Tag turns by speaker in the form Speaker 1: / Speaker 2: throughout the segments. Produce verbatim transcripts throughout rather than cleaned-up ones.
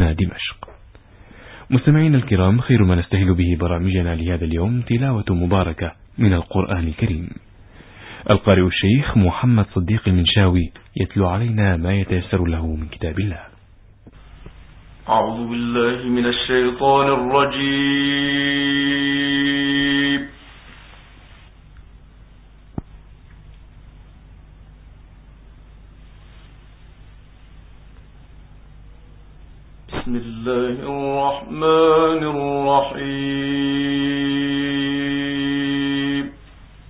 Speaker 1: هنا دمشق. مستمعين الكرام، خير ما نستهل به برامجنا لهذا اليوم تلاوة مباركة من القرآن الكريم. القارئ الشيخ محمد صديق المنشاوي يتلو علينا ما يتيسر له من كتاب الله.
Speaker 2: أعوذ بالله من الشيطان الرجيم. بسم الله الرحمن الرحيم.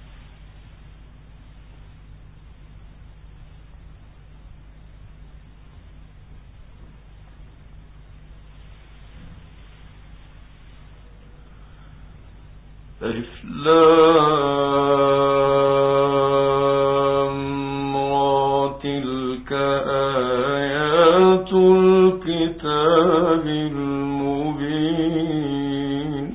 Speaker 2: ألف لام را تلك آيات الكتاب المبين.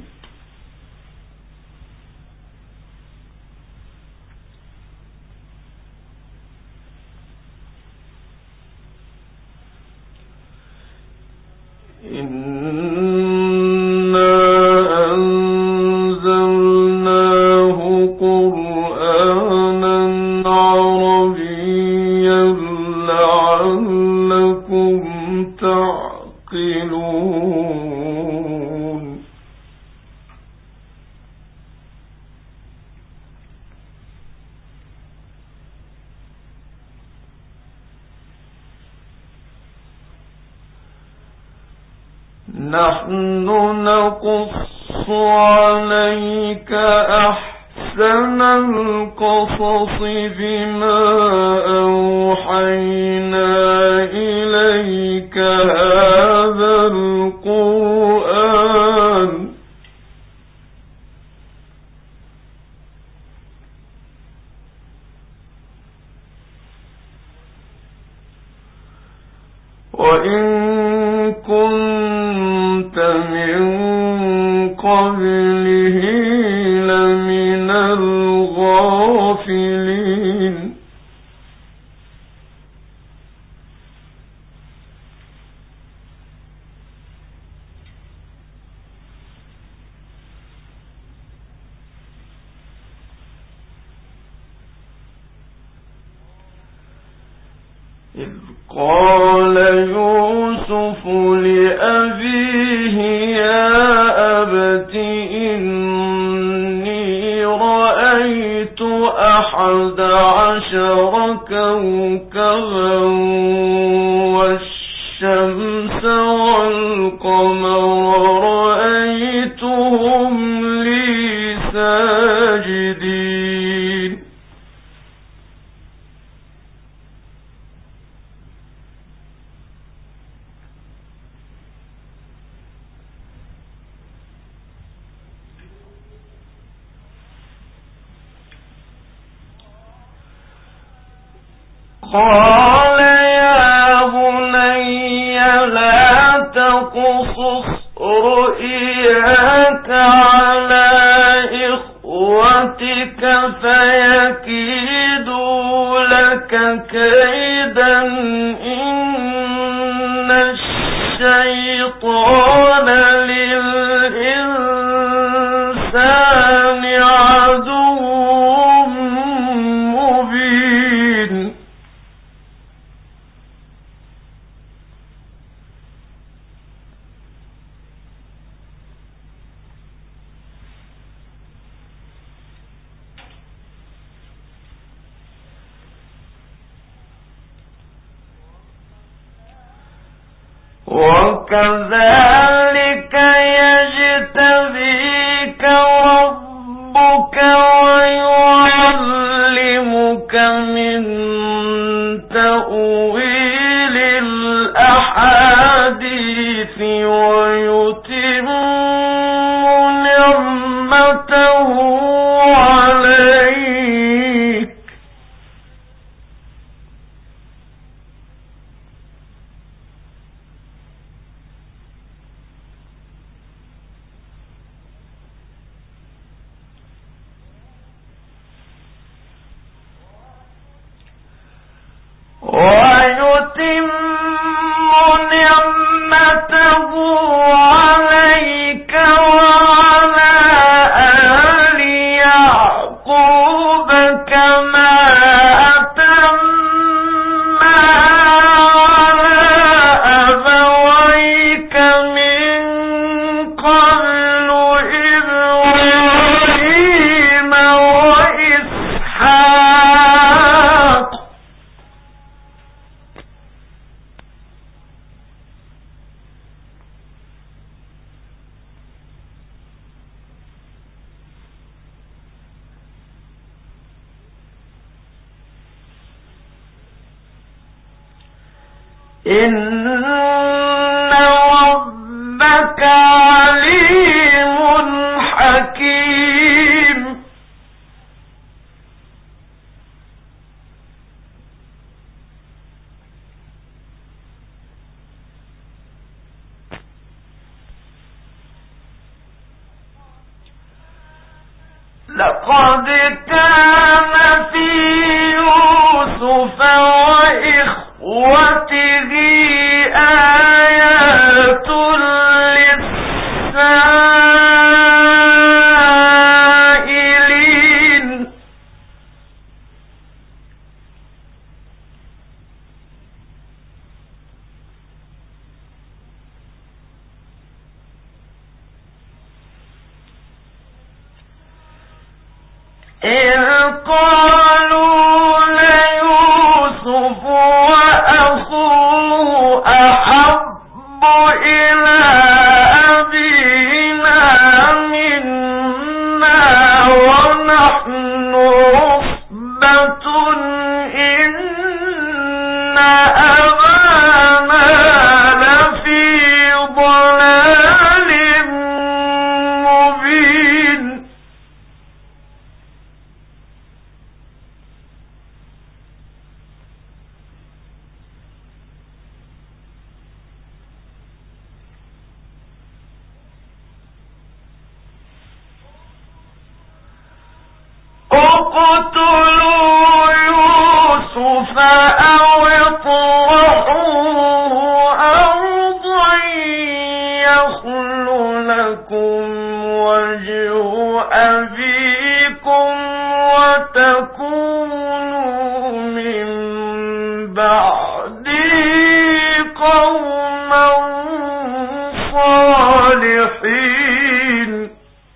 Speaker 2: نحن نقص عليك أحسن القصص بما أوحينا إليك هذا القرآن وإن كنت من قبله لمن الغافلين. إذ قال يوسف لأبيه يا أبت إني رأيت أحد عشر كوكبا والشمس والقمر رأيتهم لي ساجدين. قال يا بني لا تقصص رؤياك على إخوتك فيكيدوا لك كيدا إن الشيطان للإنسان عدو مبين. وكذلك يجتبيك ربك ويعلمك من تأويل الأحاديث ويتم نعمته عليك إن ربك عليم حكيم لقد كان في يوسف وإخوته آيات للسائلين إذ قالوا ليوسف وأخوه أحب إلى أبينا منا ونحن عصبة إن أبانا لفي ضلال مبين اقتلوا يوسف أو اطرحوه أرضا يخل لكم وجه أبيكم وتكونوا من بعده قوما صالحين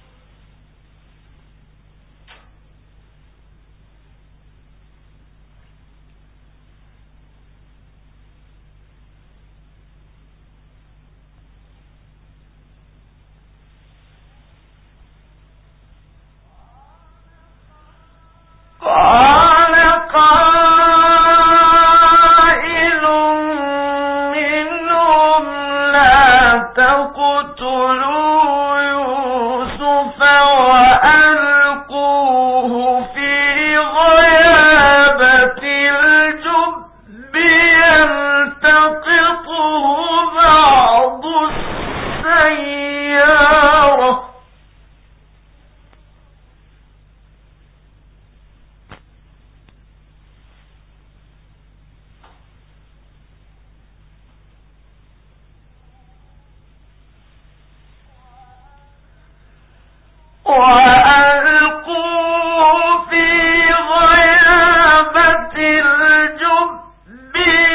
Speaker 2: قال قائل منهم لا تقتلوا يوسف وألقوه في غيابة الجب يلتقطه بعض السيارة وألقوه في غيابة الجب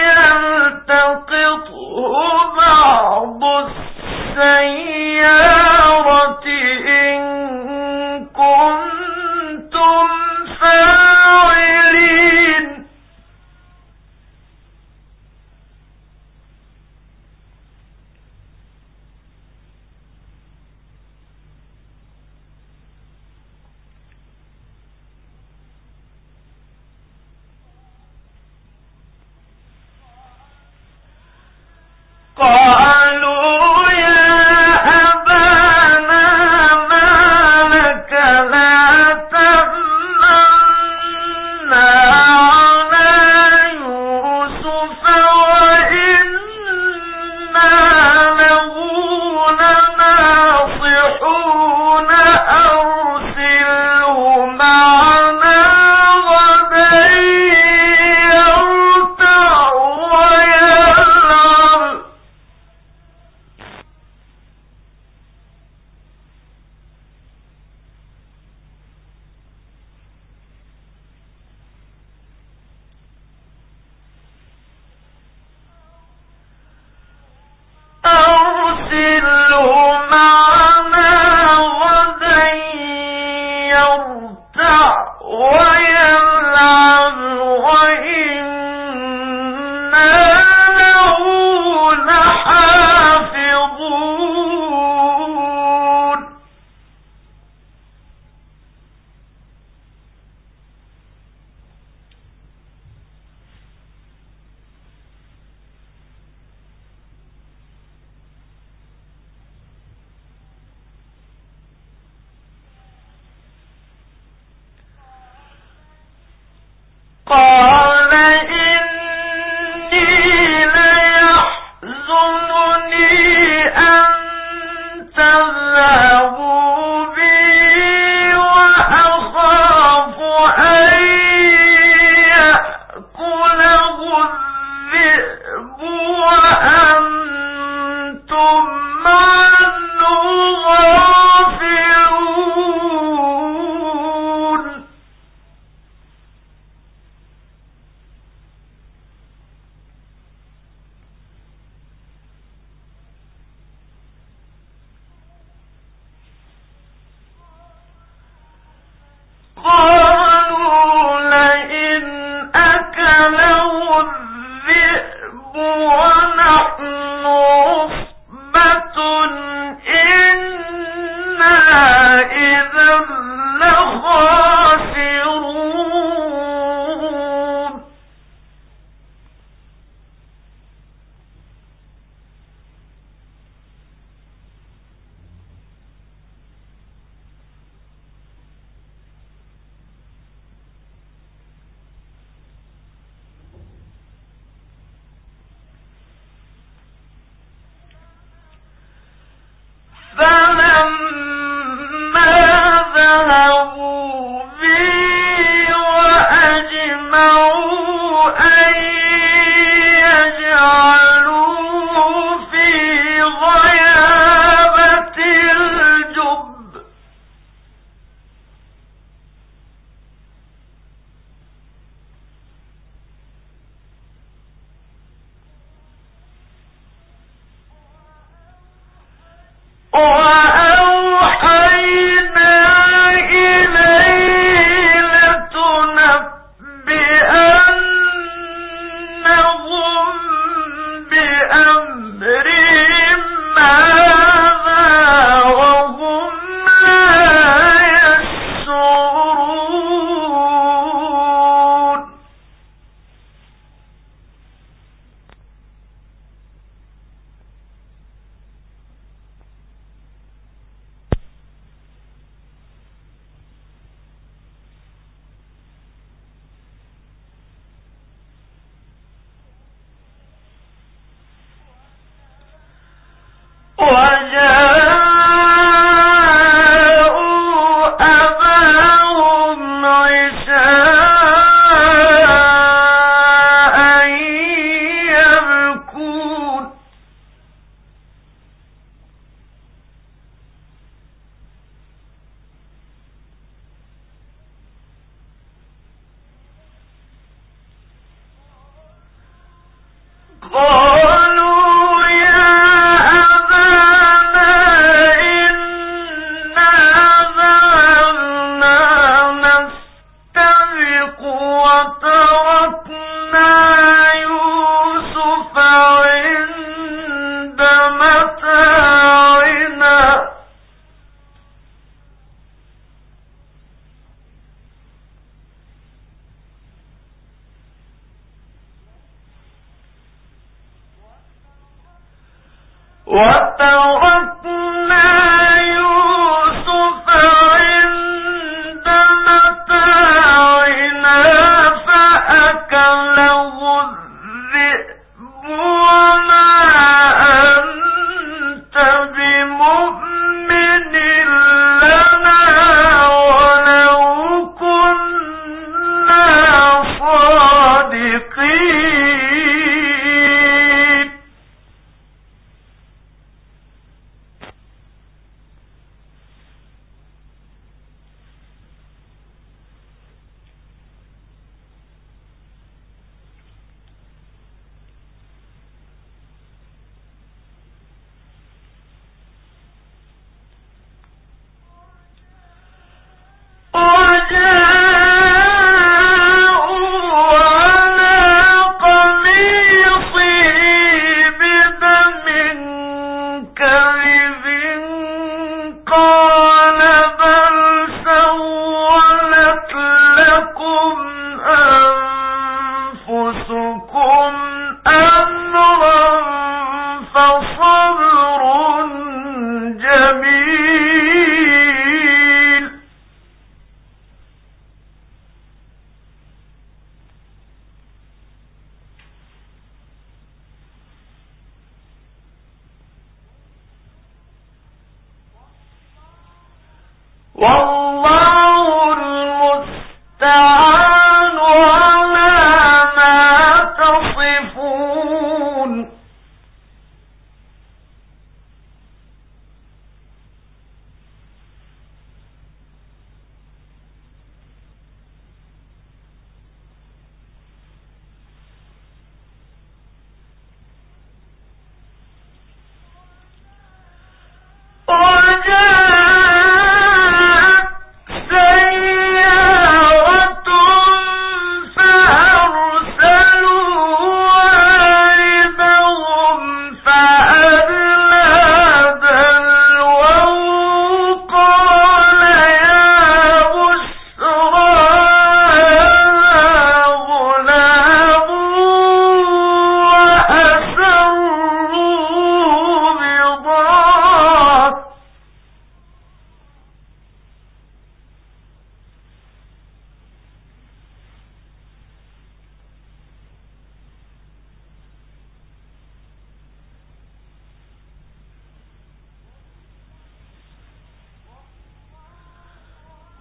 Speaker 2: يلتقطه بعض السيارة إن كنتم فاعلين قالوا يا أبانا ما لك لا تأمنا على يوسف وإنا له لناصحون أرسله معنا غدا يرتع ويلعب وجاءت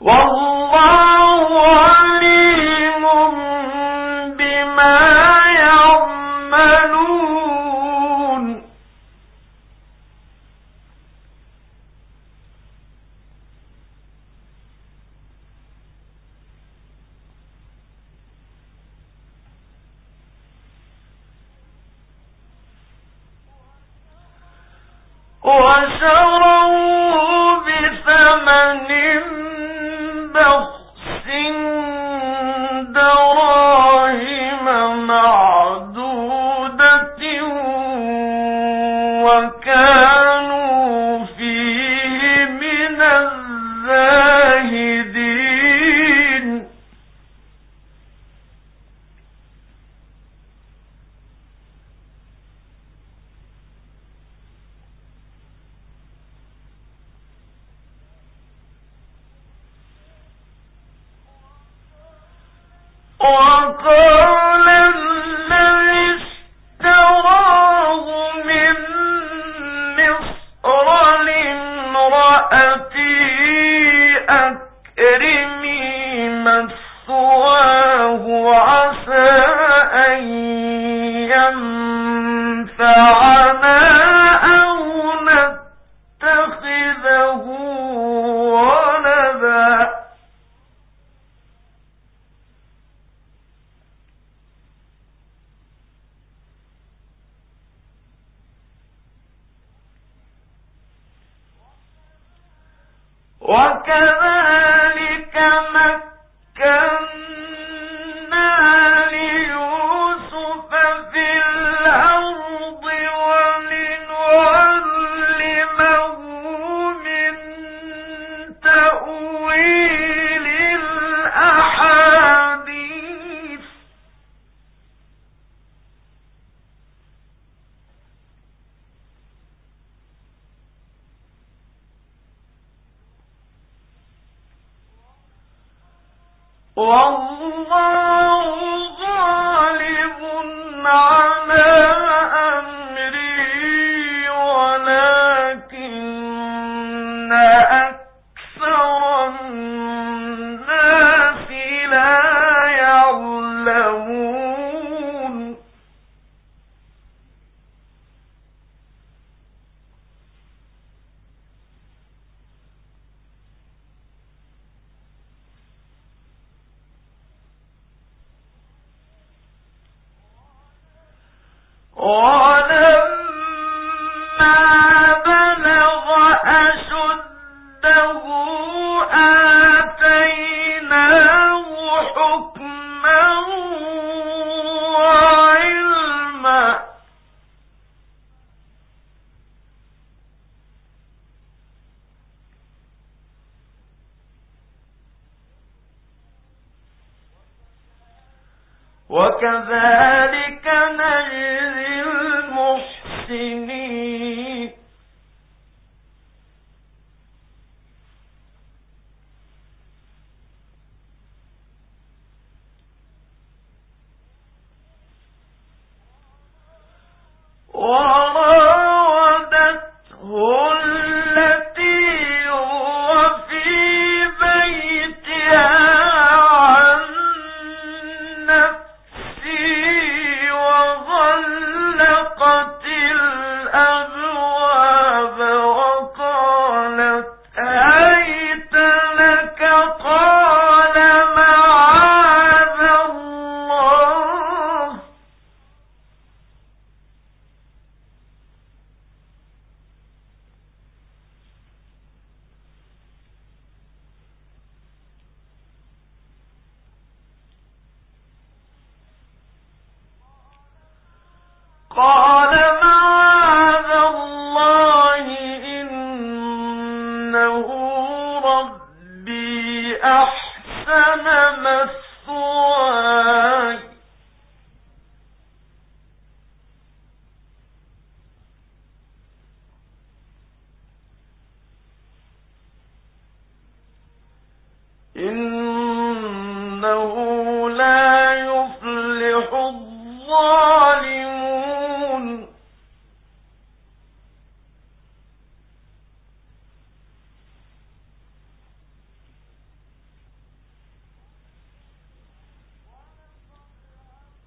Speaker 2: والله عليم بما يعملون وشروا بثمن بخس دراهم معدودة وكانوا فيه من الزاهدين وقال الذي اشتراه من مصر لامرأته أكرمي مثواه عسى أن ينفعنا أو نتخذه ولدا وكذلك مكنا ليوسف في الأرض ولنعلمه من تأويل الأحاديث والله غالب على أمره ولكن أكثر الناس لا يعلمون ولما بلغ أشده آتيناه حكما وعلما وكذلك نجزي المحسنين وراودته التي هو في بيتها عن نفسه وغلقت الأبواب وقالت هيت لك قال معاذ الله قال معاذ الله إنه ربي أحسن مثواي إنه لا يفلح الظالمون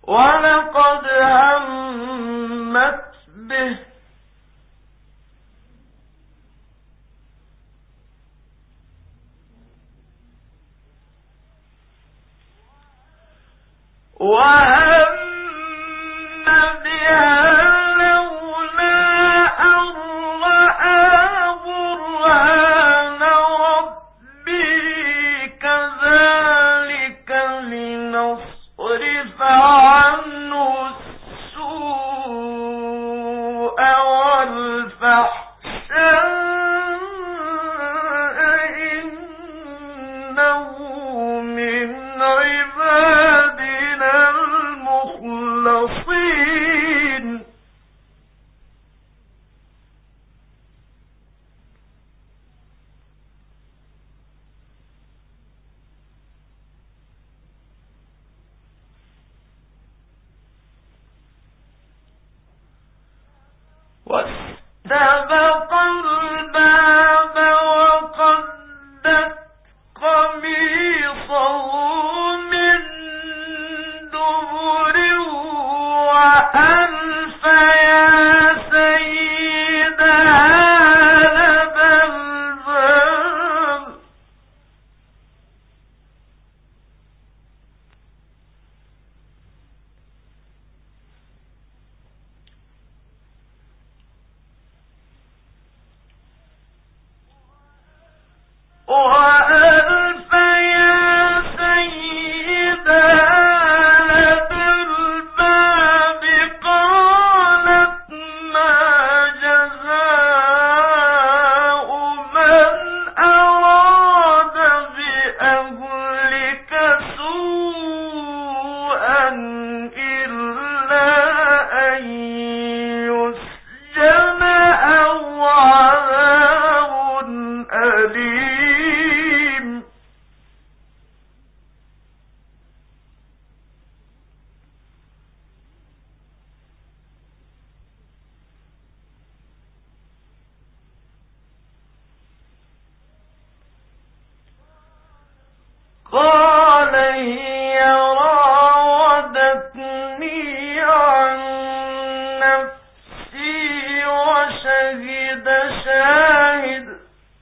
Speaker 2: ولقد همت به وهم بها لولا أن رأى برهان ربه كذلك لنصرف عنه السوء والفحشاء إنه من عبادنا المخلصين واستبق الباب وقدت قميصه من دبر وألف يا سيدها لدى الباب وألف يا سيدها لدى الباب قالت ما جزاء من أراد بأهلك سوءا إلا أن يسجن أو عذاب أليم قال هي راودتني عن نفسي وشهد شاهد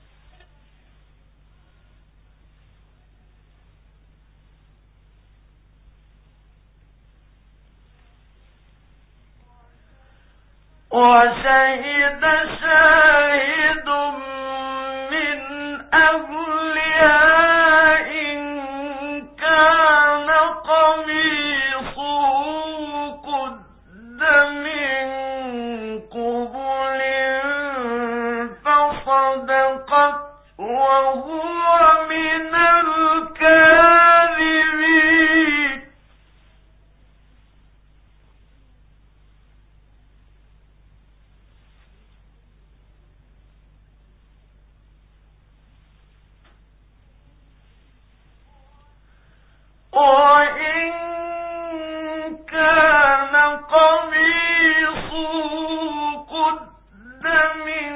Speaker 2: وشهد شاهد من أهلها إن كان قميصه قد من قبل فصدقت وهو من الكاذبين وإن كان قميصه قد من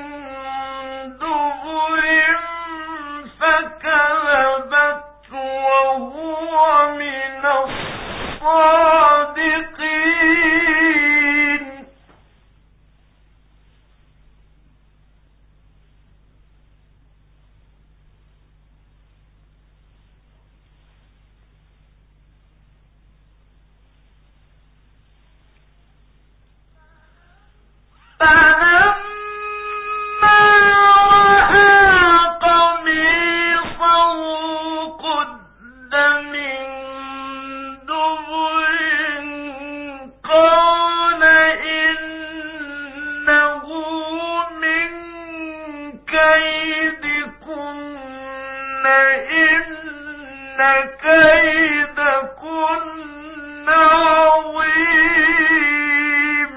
Speaker 2: دبر فكذبت وهو من الصادقين فلما رأى قميصه قد من دبر قال إنه من كيدكن إن كيدكن عظيم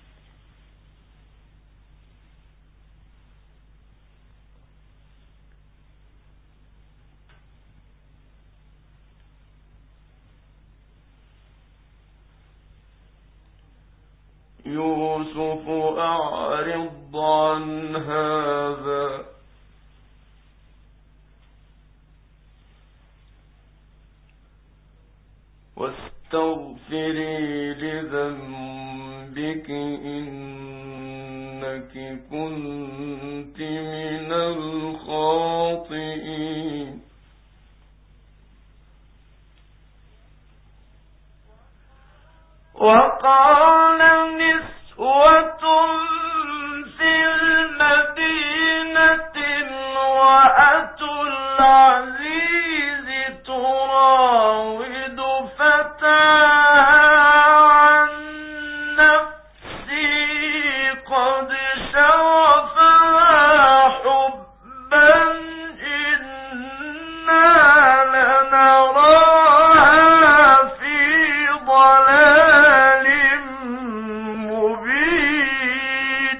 Speaker 2: يوسف أعرض عن هذا واستغفري لذنبك إنك كنت من الخاطئين. وقال نسوة في المدينة امرأة العزيز تراود فتاها عن نفسه قد شغفها حبا إنا لنراها في ضلال مبين.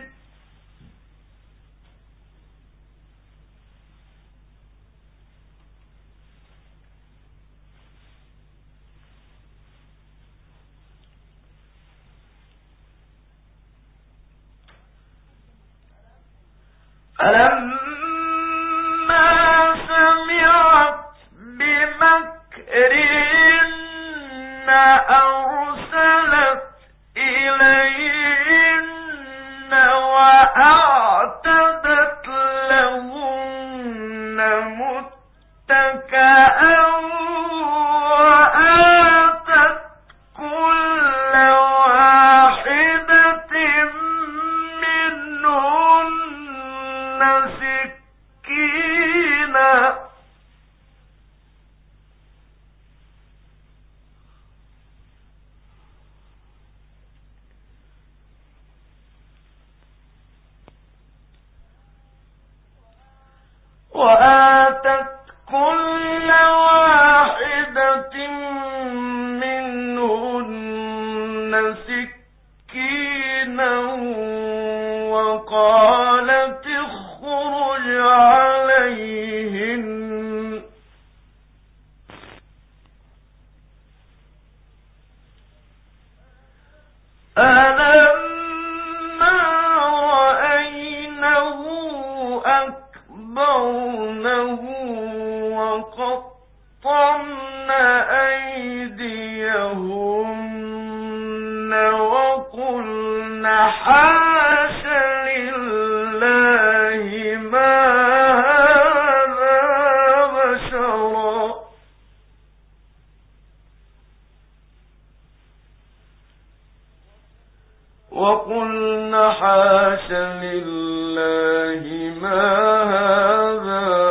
Speaker 2: فلما سمعت بمكرهن أرسلت إليهن وأعتدت لهن متكئا وآتت كل واحدة منهن سكينا وآتت كل واحدة منهن سكينا وقالت اخرج عليهن. فلما رأينه أكبرنه وقطعن أيديهن وقلن حاش لله ما هذا بشرا وقلن حاش لله ما هذا